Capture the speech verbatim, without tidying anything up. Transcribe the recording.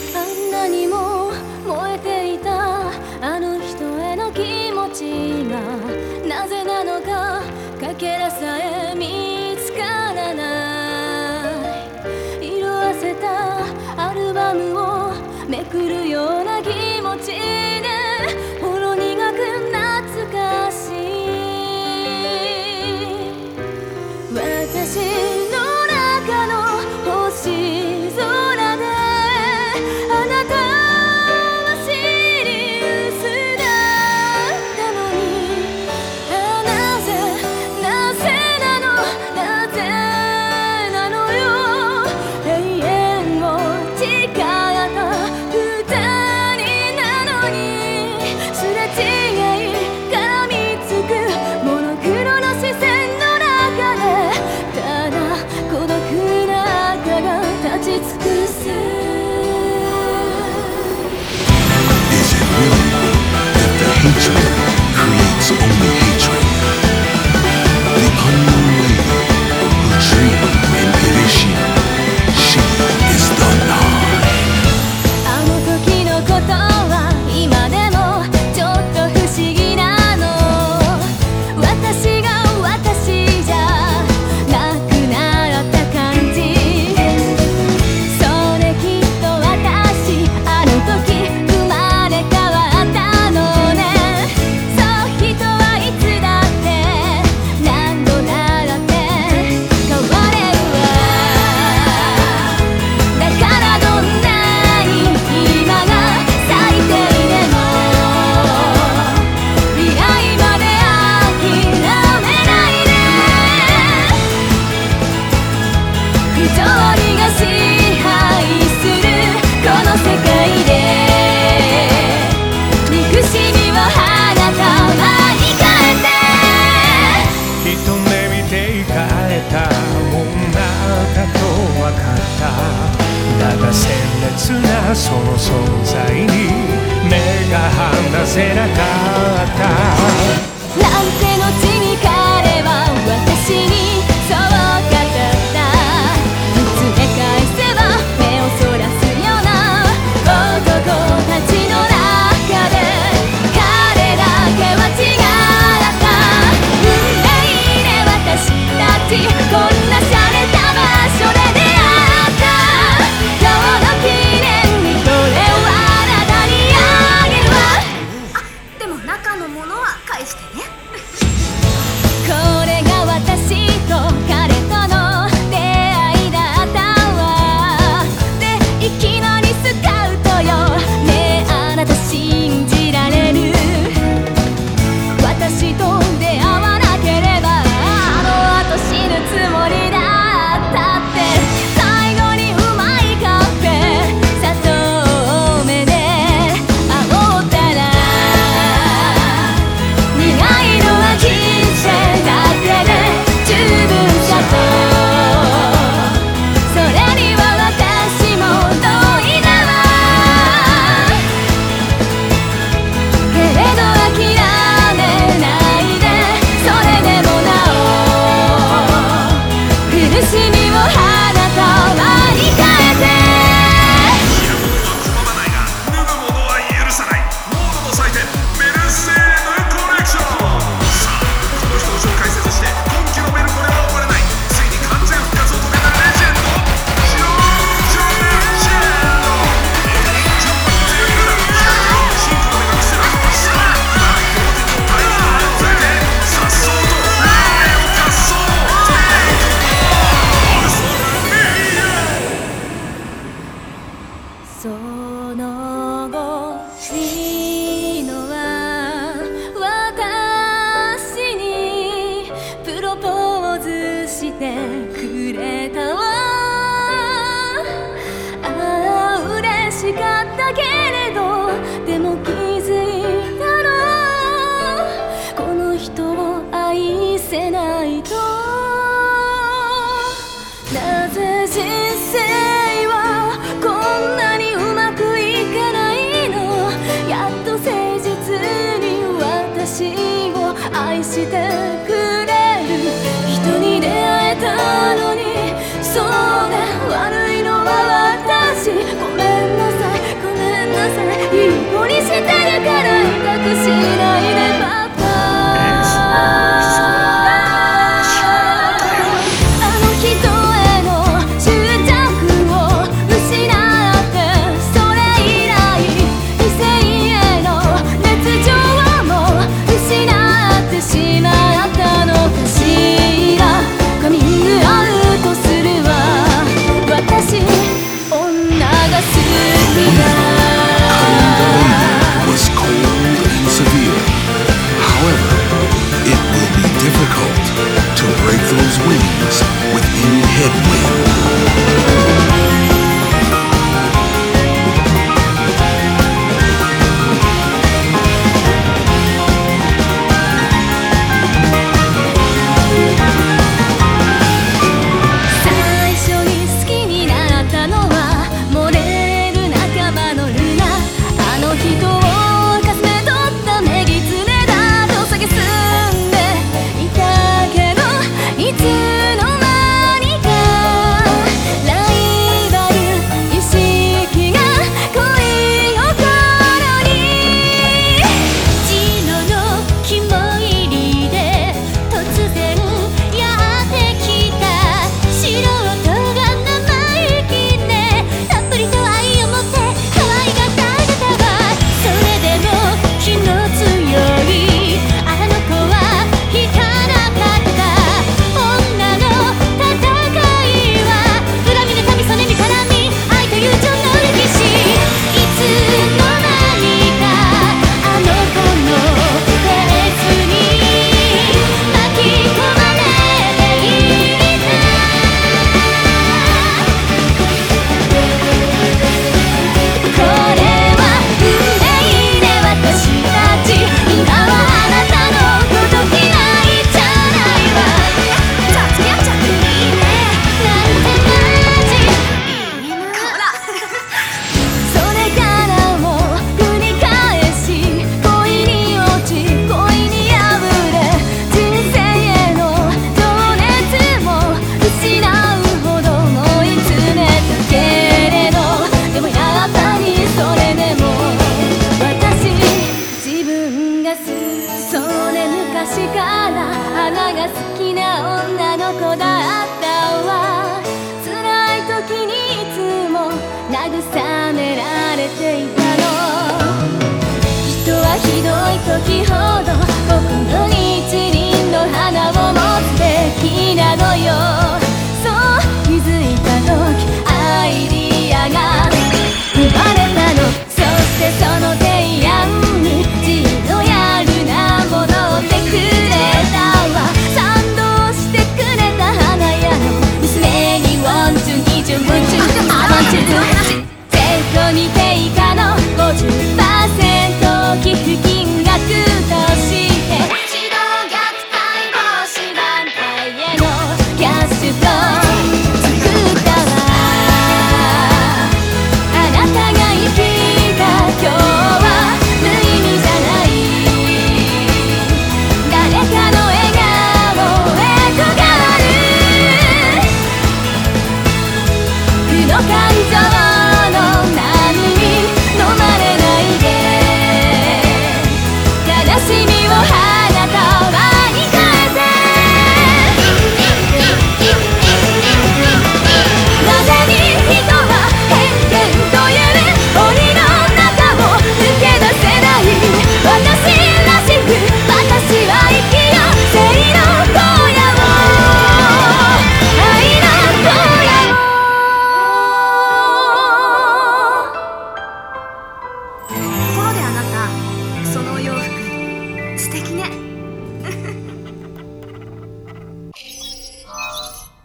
あんなにも燃えていたあの人への気持ちがなぜなのかかけらさえ見つからない色あせたアルバムをめくるような気持ちでほろ苦く懐かしい私の中の星空であなたはシリウスだったのにあなぜなぜなのなぜなのよ永遠を誓った二人なのにすれ違い絡みつくモノクロの視線の中でただ孤独な赤が立ち尽くす Is it really that the hatred creates only hatred? The unknown lady who dreamed in Elysium, she is the Nine. あの時のことは今でもちょっと不思議なの私が私じゃなくなった感じそれきっと私あの時生まれ変わったのねそう人はいつだって何度だって変われるわだからどんなに今が最低でも未来まで諦めないで不条理が支配するこの世界で憎しみを花束に変えて一目見て帰った女だと分かっただが鮮烈なその存在に目が離せなかったなんて後に彼は私にそう語った見つめ返せば目をそらすような男たちの中で彼だけは違った運命で私たちこんな洒落た場所で出会った今日の記念にこれをあなたにあげるわあ、でも中のものは返してねこれが私と彼との出会いだったわでいきなりスカウトよねえあなた信じられる私と出会わなければあの後死ぬつもりだったって最後にうまいカフェ砂糖多めで煽ったら苦いのは人生だけで十分さとそれには私も同意だわけれど諦めないでそれでもなお苦しみを花束に変えて拒まないが脱ぐ者は許さないモードの祭典メルセーヌコレクションさあこの人を紹介せずして今季のメルコレは終われないついに完全復活を遂げたレジェンドジョージ・レジェンド一丁は強いから進化を描くセラフさあ今強敵の大人を連れてさっそうと前を滑走その後シノは私にプロポーズしてくれたわああ嬉しかったけれどでも気づいたのこの人を愛せないとなぜ人生はこんなにうまくいかないのやっと誠実に私を愛してくれる人に出会えたのにそうで悪いのは私ごめんなさいよ。そう気づいた時アイディアが生まれたの。そしてその提案にジーのやるなものってくれたわ。賛同してくれた花屋の娘にウォンチュにじゅんぶんちゅアマンチュ税込み定価の ごじゅっパーセント 寄付金額として児童虐待防止団体へのキャッシュと作ったわ。あなたが生きた今日は無意味じゃない。誰かの笑顔へと変わる負の感情